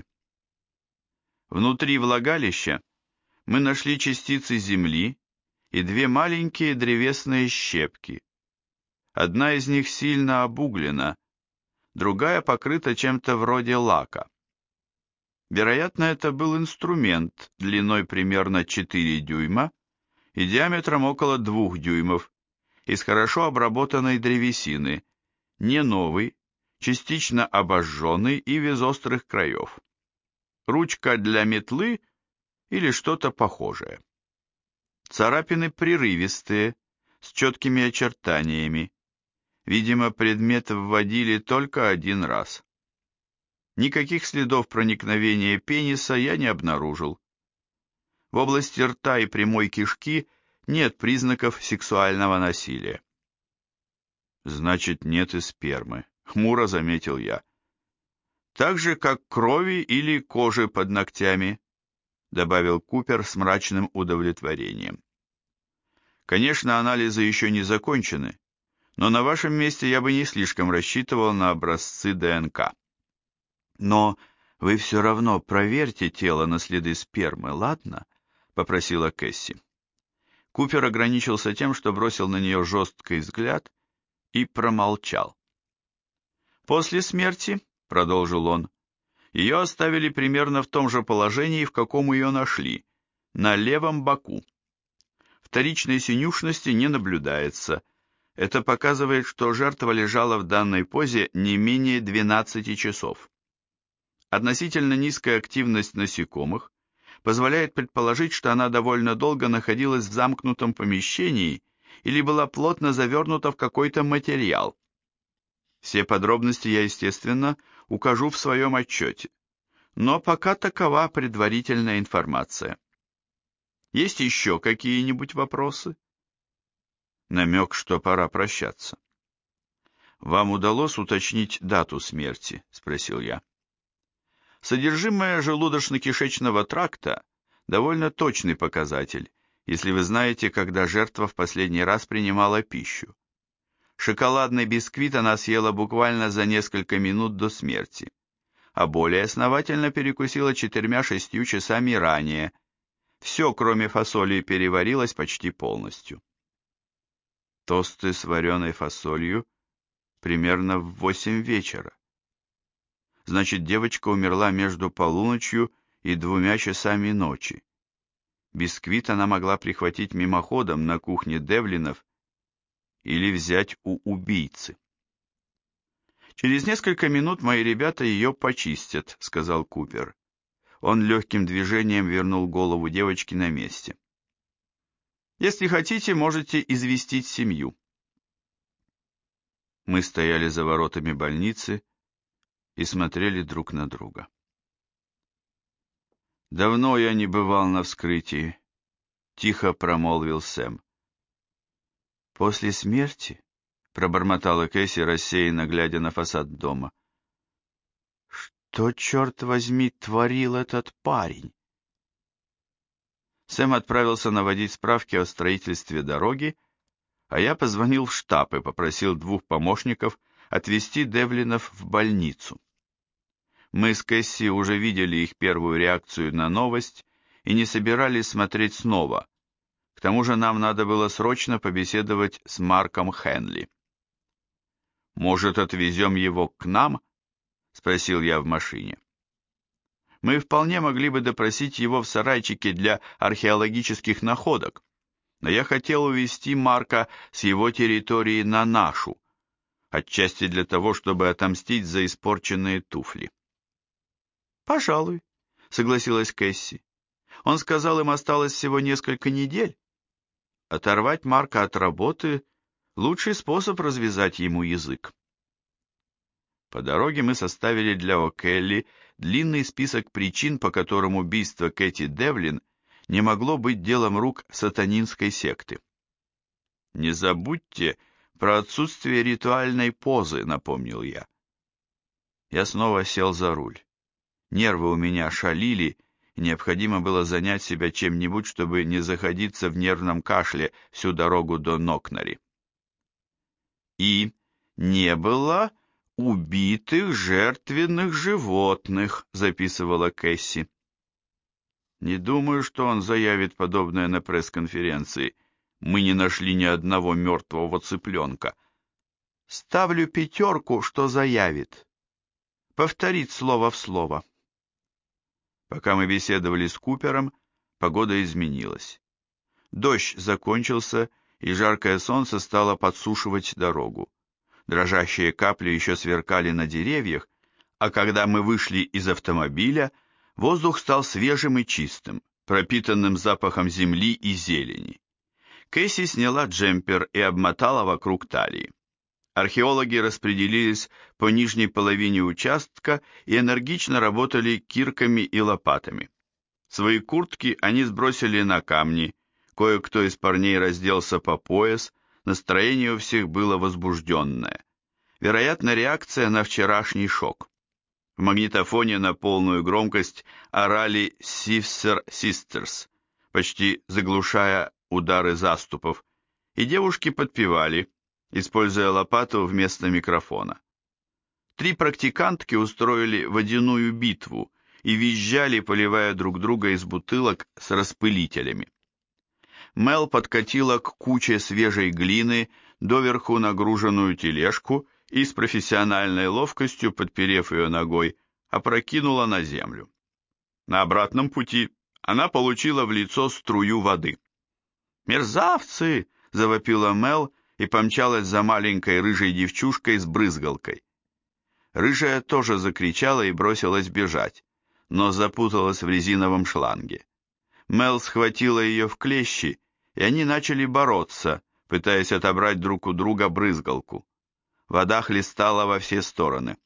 Внутри влагалища мы нашли частицы земли и 2 маленькие древесные щепки. Одна из них сильно обуглена, другая покрыта чем-то вроде лака. Вероятно, это был инструмент длиной примерно 4 дюйма и диаметром около 2 дюймов, из хорошо обработанной древесины, не новый, частично обожженный и без острых краев. Ручка для метлы или что-то похожее. Царапины прерывистые, с четкими очертаниями. Видимо, предмет вводили только 1 раз. Никаких следов проникновения пениса я не обнаружил. В области рта и прямой кишки нет признаков сексуального насилия. Значит, нет и спермы, хмуро заметил я. Так же, как крови или кожи под ногтями. добавил Купер с мрачным удовлетворением. Конечно, анализы еще не закончены, но на вашем месте я бы не слишком рассчитывал на образцы ДНК. Но вы все равно проверьте тело на следы спермы, ладно? Попросила Кэсси. Купер ограничился тем, что бросил на нее жесткий взгляд и промолчал. После смерти, продолжил он, ее оставили примерно в том же положении, в каком ее нашли, на левом боку. Вторичной синюшности не наблюдается. Это показывает, что жертва лежала в данной позе не менее 12 часов. Относительно низкая активность насекомых позволяет предположить, что она довольно долго находилась в замкнутом помещении или была плотно завернута в какой-то материал. Все подробности я, естественно, укажу в своем отчете, но пока такова предварительная информация. Есть еще какие-нибудь вопросы? Намек, что пора прощаться. «Вам удалось уточнить дату смерти?» – спросил я. Содержимое желудочно-кишечного тракта – довольно точный показатель, если вы знаете, когда жертва в последний раз принимала пищу. Шоколадный бисквит она съела буквально за несколько минут до смерти, а более основательно перекусила 4-6 часами ранее. Все, кроме фасоли, переварилось почти полностью. Тосты с вареной фасолью примерно в 8 вечера. Значит, девочка умерла между полуночью и 2 часами ночи. Бисквит она могла прихватить мимоходом на кухне Девлинов или взять у убийцы. «Через несколько минут мои ребята ее почистят», — сказал Купер. Он легким движением вернул голову девочки на месте. «Если хотите, можете известить семью». Мы стояли за воротами больницы и смотрели друг на друга. «Давно я не бывал на вскрытии», — тихо промолвил Сэм. «После смерти?» — пробормотала Кэсси, рассеянно глядя на фасад дома. «Что, черт возьми, творил этот парень?» Сэм отправился наводить справки о строительстве дороги, а я позвонил в штаб и попросил 2 помощников отвезти Девлинов в больницу. Мы с Кэсси уже видели их первую реакцию на новость и не собирались смотреть снова. К тому же нам надо было срочно побеседовать с Марком Хенли. «Может, отвезем его к нам?» — спросил я в машине. Мы вполне могли бы допросить его в сарайчике для археологических находок, но я хотел увезти Марка с его территории на нашу, отчасти для того, чтобы отомстить за испорченные туфли. «Пожалуй», — согласилась Кэсси. «Он сказал, им осталось всего несколько недель. Оторвать Марка от работы — лучший способ развязать ему язык». По дороге мы составили для О'Келли длинный список причин, по которым убийство Кэти Девлин не могло быть делом рук сатанинской секты. «Не забудьте про отсутствие ритуальной позы», — напомнил я. Я снова сел за руль. Нервы у меня шалили, и необходимо было занять себя чем-нибудь, чтобы не заходиться в нервном кашле всю дорогу до Нокнари. «И не было убитых жертвенных животных», — записывала Кэсси. «Не думаю, что он заявит подобное на пресс-конференции. Мы не нашли ни одного мертвого цыпленка». «Ставлю 5, что заявит. Повторит слово в слово». Пока мы беседовали с Купером, погода изменилась. Дождь закончился, и жаркое солнце стало подсушивать дорогу. Дрожащие капли еще сверкали на деревьях, а когда мы вышли из автомобиля, воздух стал свежим и чистым, пропитанным запахом земли и зелени. Кэсси сняла джемпер и обмотала вокруг талии. Археологи распределились по нижней половине участка и энергично работали кирками и лопатами. Свои куртки они сбросили на камни, кое-кто из парней разделся по пояс, настроение у всех было возбужденное. Вероятно, реакция на вчерашний шок. В магнитофоне на полную громкость орали «Sister Sisters», почти заглушая удары заступов, и девушки подпевали, используя лопату вместо микрофона. 3 практикантки устроили водяную битву и визжали, поливая друг друга из бутылок с распылителями. Мел подкатила к куче свежей глины, доверху нагруженную тележку и с профессиональной ловкостью, подперев ее ногой, опрокинула на землю. На обратном пути она получила в лицо струю воды. «Мерзавцы!» – завопила Мел и помчалась за маленькой рыжей девчушкой с брызгалкой. Рыжая тоже закричала и бросилась бежать, но запуталась в резиновом шланге. Мел схватила ее в клещи, и они начали бороться, пытаясь отобрать друг у друга брызгалку. Вода хлестала во все стороны.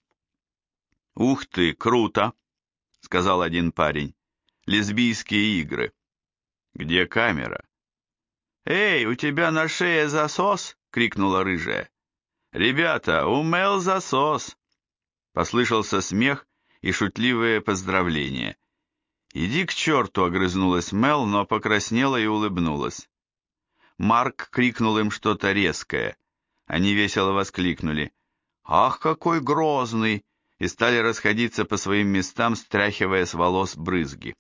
«Ух ты, круто!» — сказал один парень. «Лесбийские игры». «Где камера?» «Эй, у тебя на шее засос?» — крикнула рыжая. «Ребята, у Мел засос!» Послышался смех и шутливые поздравления. «Иди к черту!» — огрызнулась Мел, но покраснела и улыбнулась. Марк крикнул им что-то резкое. Они весело воскликнули: «Ах, какой грозный!» и стали расходиться по своим местам, стряхивая с волос брызги.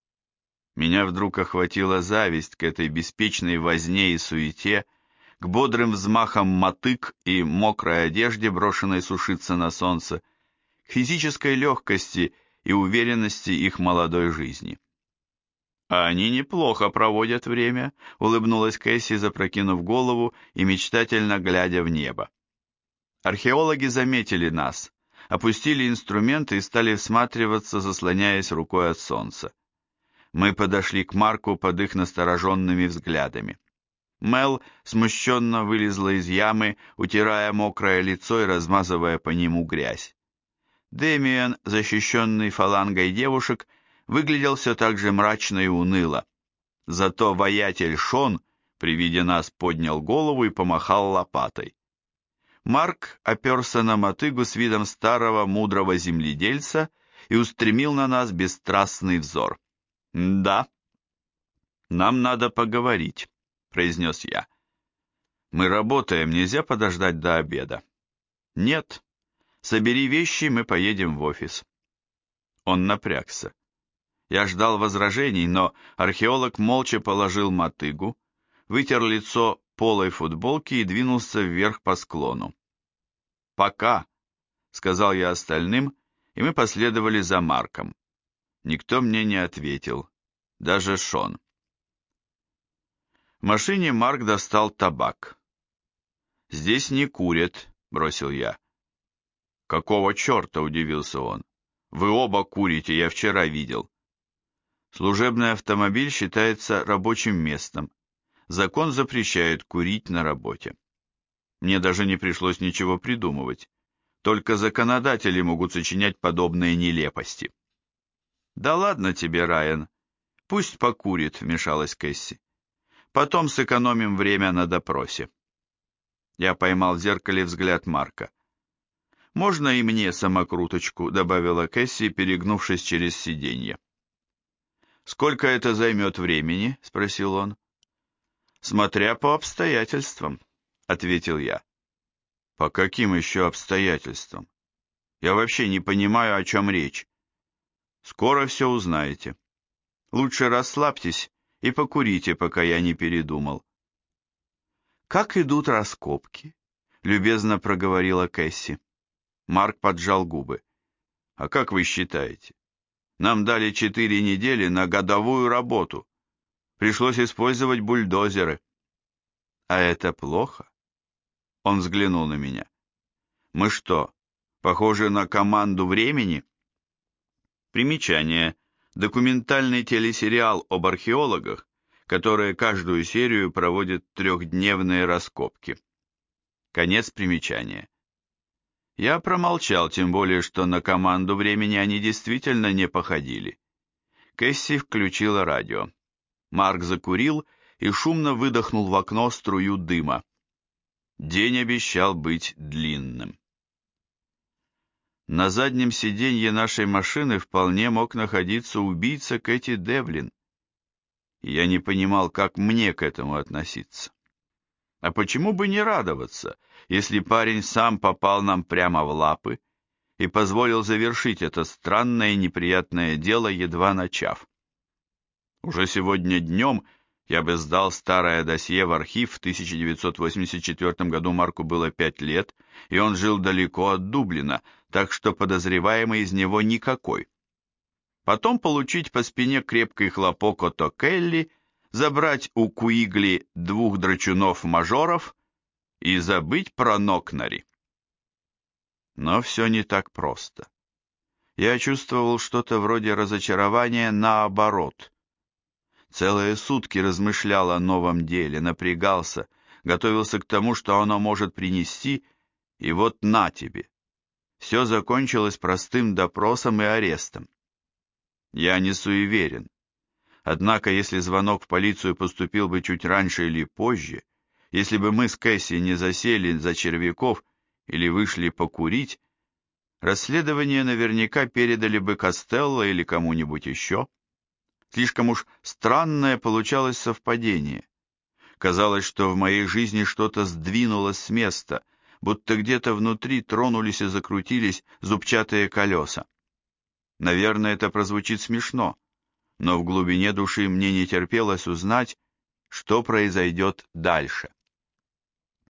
Меня вдруг охватила зависть к этой беспечной возне и суете, к бодрым взмахам мотык и мокрой одежде, брошенной сушиться на солнце, к физической легкости и уверенности их молодой жизни. «А они неплохо проводят время», — улыбнулась Кэсси, запрокинув голову и мечтательно глядя в небо. Археологи заметили нас, опустили инструменты и стали всматриваться, заслоняясь рукой от солнца. Мы подошли к Марку под их настороженными взглядами. Мел смущенно вылезла из ямы, утирая мокрое лицо и размазывая по нему грязь. Дэмиен, защищенный фалангой девушек, выглядел все так же мрачно и уныло. Зато воятель Шон при виде нас поднял голову и помахал лопатой. Марк оперся на мотыгу с видом старого мудрого земледельца и устремил на нас бесстрастный взор. «Да, нам надо поговорить», — произнес я. «Мы работаем, нельзя подождать до обеда». «Нет. Собери вещи, мы поедем в офис». Он напрягся. Я ждал возражений, но археолог молча положил мотыгу, вытер лицо полой футболки и двинулся вверх по склону. «Пока», — сказал я остальным, и мы последовали за Марком. Никто мне не ответил, даже Шон. В машине Марк достал табак. «Здесь не курят», — бросил я. «Какого черта?» — удивился он. «Вы оба курите, я вчера видел». Служебный автомобиль считается рабочим местом. Закон запрещает курить на работе. Мне даже не пришлось ничего придумывать. Только законодатели могут сочинять подобные нелепости. «Да ладно тебе, Райан. Пусть покурит», — вмешалась Кэсси. «Потом сэкономим время на допросе». Я поймал в зеркале взгляд Марка. «Можно и мне самокруточку?» — добавила Кэсси, перегнувшись через сиденье. «Сколько это займет времени?» — спросил он. «Смотря по обстоятельствам», — ответил я. «По каким еще обстоятельствам? Я вообще не понимаю, о чем речь». «Скоро все узнаете. Лучше расслабьтесь и покурите, пока я не передумал». «Как идут раскопки?» — любезно проговорила Кэсси. Марк поджал губы. «А как вы считаете? Нам дали 4 недели на годовую работу. Пришлось использовать бульдозеры». «А это плохо?» Он взглянул на меня. «Мы что, похожи на команду времени?» Примечание. Документальный телесериал об археологах, которые каждую серию проводят 3-дневные раскопки. Конец примечания. Я промолчал, тем более, что на команду времени они действительно не походили. Кэсси включила радио. Марк закурил и шумно выдохнул в окно струю дыма. День обещал быть длинным. На заднем сиденье нашей машины вполне мог находиться убийца Кэти Девлин. И я не понимал, как мне к этому относиться. А почему бы не радоваться, если парень сам попал нам прямо в лапы и позволил завершить это странное и неприятное дело, едва начав? Уже сегодня днем я бы сдал старое досье в архив. В 1984 году Марку было 5 лет, и он жил далеко от Дублина, так что подозреваемый из него никакой. Потом получить по спине крепкий хлопок от О'Келли, забрать у Куигли 2 драчунов-мажоров и забыть про Нокнари. Но все не так просто. Я чувствовал что-то вроде разочарования наоборот. Целые сутки размышлял о новом деле, напрягался, готовился к тому, что оно может принести, и вот на тебе. Все закончилось простым допросом и арестом. Я не суеверен. Однако, если звонок в полицию поступил бы чуть раньше или позже, если бы мы с Кэсси не засели за червяков или вышли покурить, расследование наверняка передали бы Костелло или кому-нибудь еще. Слишком уж странное получалось совпадение. Казалось, что в моей жизни что-то сдвинулось с места, будто где-то внутри тронулись и закрутились зубчатые колеса. Наверное, это прозвучит смешно, но в глубине души мне не терпелось узнать, что произойдет дальше.